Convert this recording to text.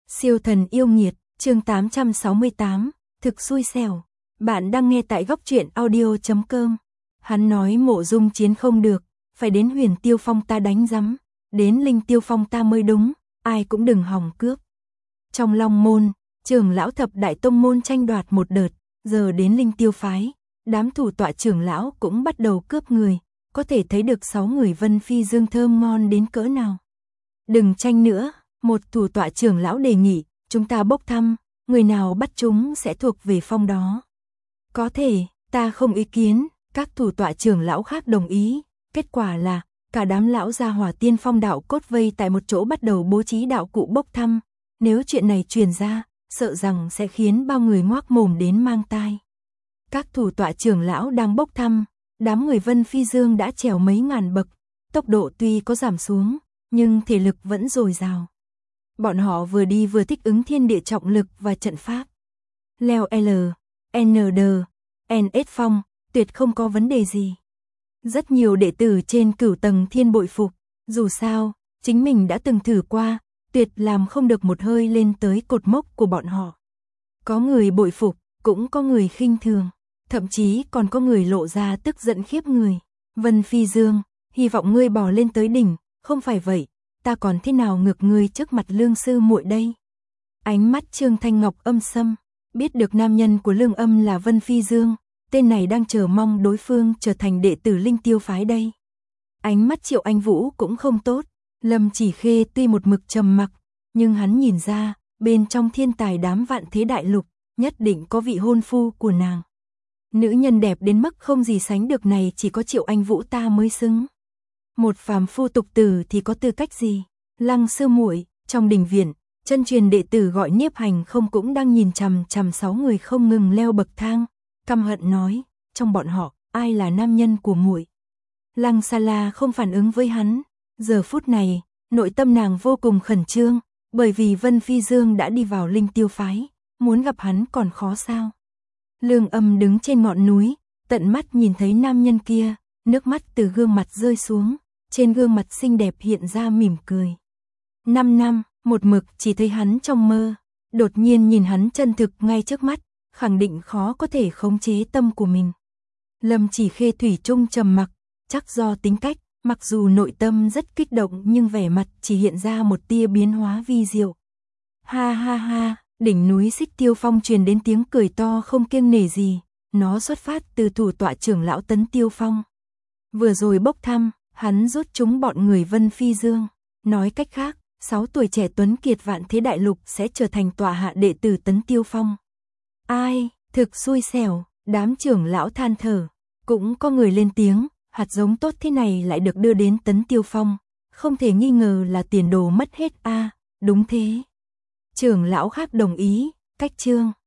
Siêu thần yêu nghiệt, chương 868, thực xui xẻo. Bạn đang nghe tại góc truyện audio.com. Hắn nói Mộ Dung Chiến không được, phải đến Huyền Tiêu Phong ta đánh rắm, đến Linh Tiêu Phong ta mới đúng, ai cũng đừng hòng cướp. Trong Long Môn, trưởng lão thập đại tông môn tranh đoạt một đợt, giờ đến Linh Tiêu phái, đám thủ tọa trưởng lão cũng bắt đầu cướp người, có thể thấy được 6 người Vân Phi Dương thơm ngon đến cỡ nào. Đừng tranh nữa, một thủ tọa trưởng lão đề nghị, chúng ta bốc thăm, người nào bắt chúng sẽ thuộc về phong đó. Có thể, ta không ý kiến, các thủ tọa trưởng lão khác đồng ý, kết quả là, cả đám lão gia hỏa tiên phong đạo cốt vây tại một chỗ bắt đầu bố trí đạo cụ bốc thăm, nếu chuyện này truyền ra, sợ rằng sẽ khiến bao người ngoác mồm đến mang tai. Các thủ tọa trưởng lão đang bốc thăm, đám người Vân Phi Dương đã trèo mấy ngàn bậc, tốc độ tuy có giảm xuống, nhưng thể lực vẫn dồi dào. Bọn họ vừa đi vừa thích ứng thiên địa trọng lực và trận pháp. Leo L, ND, NS phong, tuyệt không có vấn đề gì. Rất nhiều đệ tử trên cửu tầng thiên bội phục, dù sao, chính mình đã từng thử qua, tuyệt làm không được một hơi lên tới cột mốc của bọn họ. Có người bội phục, cũng có người khinh thường, thậm chí còn có người lộ ra tức giận khiếp người. Vân Phi Dương, hy vọng ngươi bò lên tới đỉnh, không phải vậy, ta còn thế nào ngược ngươi trước mặt Lương sư muội đây. Ánh mắt Trương Thanh Ngọc âm sâm, biết được nam nhân của Lương Âm là Vân Phi Dương, tên này đang chờ mong đối phương trở thành đệ tử Linh Tiêu phái đây. Ánh mắt Triệu Anh Vũ cũng không tốt, Lâm Chỉ Khê tuy một mực trầm mặc, nhưng hắn nhìn ra, bên trong thiên tài đám vạn thế đại lục, nhất định có vị hôn phu của nàng. Nữ nhân đẹp đến mức không gì sánh được này chỉ có Triệu Anh Vũ ta mới xứng. Một phàm phu tục tử thì có tư cách gì? Lăng sư muội, trong đình viện, chân truyền đệ tử gọi Niếp Hành không cũng đang nhìn chằm chằm 6 người không ngừng leo bậc thang, căm hận nói, trong bọn họ, ai là nam nhân của muội? Lăng Sa La không phản ứng với hắn, giờ phút này, nội tâm nàng vô cùng khẩn trương, bởi vì Vân Phi Dương đã đi vào Linh Tiêu phái, muốn gặp hắn còn khó sao? Lương Âm đứng trên ngọn núi, tận mắt nhìn thấy nam nhân kia, nước mắt từ gương mặt rơi xuống, trên gương mặt xinh đẹp hiện ra mỉm cười. 5 năm, một mực chỉ thấy hắn trong mơ, đột nhiên nhìn hắn chân thực ngay trước mắt, khẳng định khó có thể khống chế tâm của mình. Lâm Chỉ Khê thủy chung trầm mặc, chắc do tính cách, mặc dù nội tâm rất kích động nhưng vẻ mặt chỉ hiện ra một tia biến hóa vi diệu. Ha ha ha, đỉnh núi Xích Tiêu Phong truyền đến tiếng cười to không kiêng nể gì, nó xuất phát từ thủ tọa trưởng lão Tấn Tiêu Phong. Vừa rồi bốc thăm, hắn rút chúng bọn người Vân Phi Dương, nói cách khác, 6 tuổi trẻ tuấn kiệt vạn thế đại lục sẽ trở thành tọa hạ đệ tử Tấn Tiêu Phong. Ai, thực xui xẻo, đám trưởng lão than thở, cũng có người lên tiếng, hạt giống tốt thế này lại được đưa đến Tấn Tiêu Phong, không thể nghi ngờ là tiền đồ mất hết a, đúng thế. Trưởng lão khác đồng ý, cách chương.